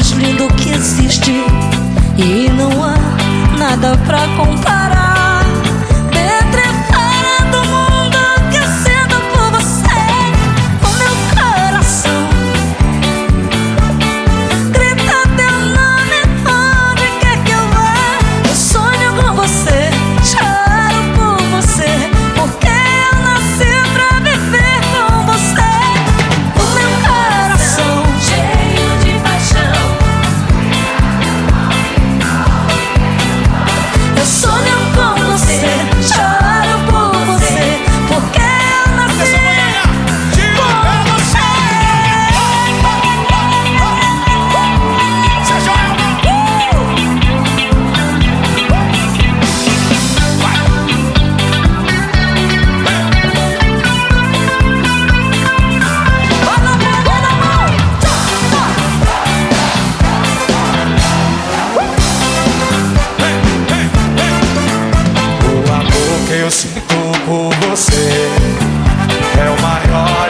mais lindo que existe, e não há nada pra comparar. Dentro e fora do mundo que eu sinto por você, o meu coração grita teu nome onde quer que eu vá. Eu sonho com você, choro por você, porque eu nasci pra viver com você. O meu coração cheio de paixão, eu sonho com você, choro por você, porque eu nasci com você. O amor que eu sinto por você é o maior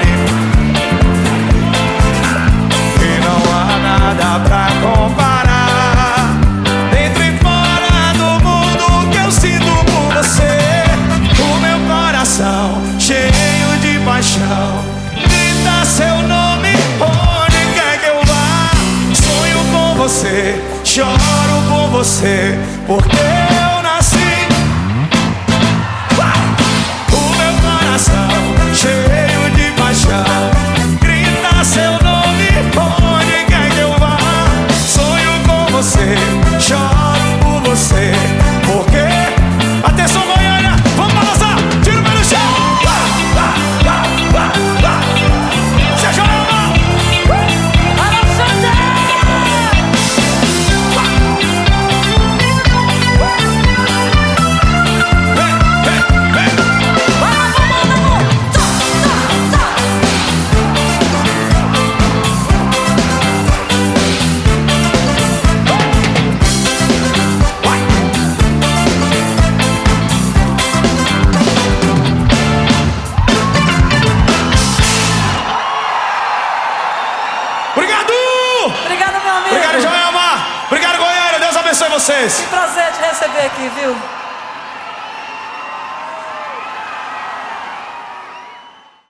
e não há nada pra comparar. Dentro e fora do mundo que eu sinto por você, o meu coração cheio de paixão grita seu nome onde quer que eu vá. Sonho com você, choro por você, porque eu nasci. O meu coração cheio de paixão grita seu nome onde quer que eu vá. Sonho com você, choro por você, porque... Atenção, Goiânia, vamos balançar, tira o pé no chão. Você joga a mão. Obrigado! Obrigada, meu amigo. Obrigado, Joelma! Obrigado, Goiânia! Deus abençoe vocês! Que prazer te receber aqui, viu?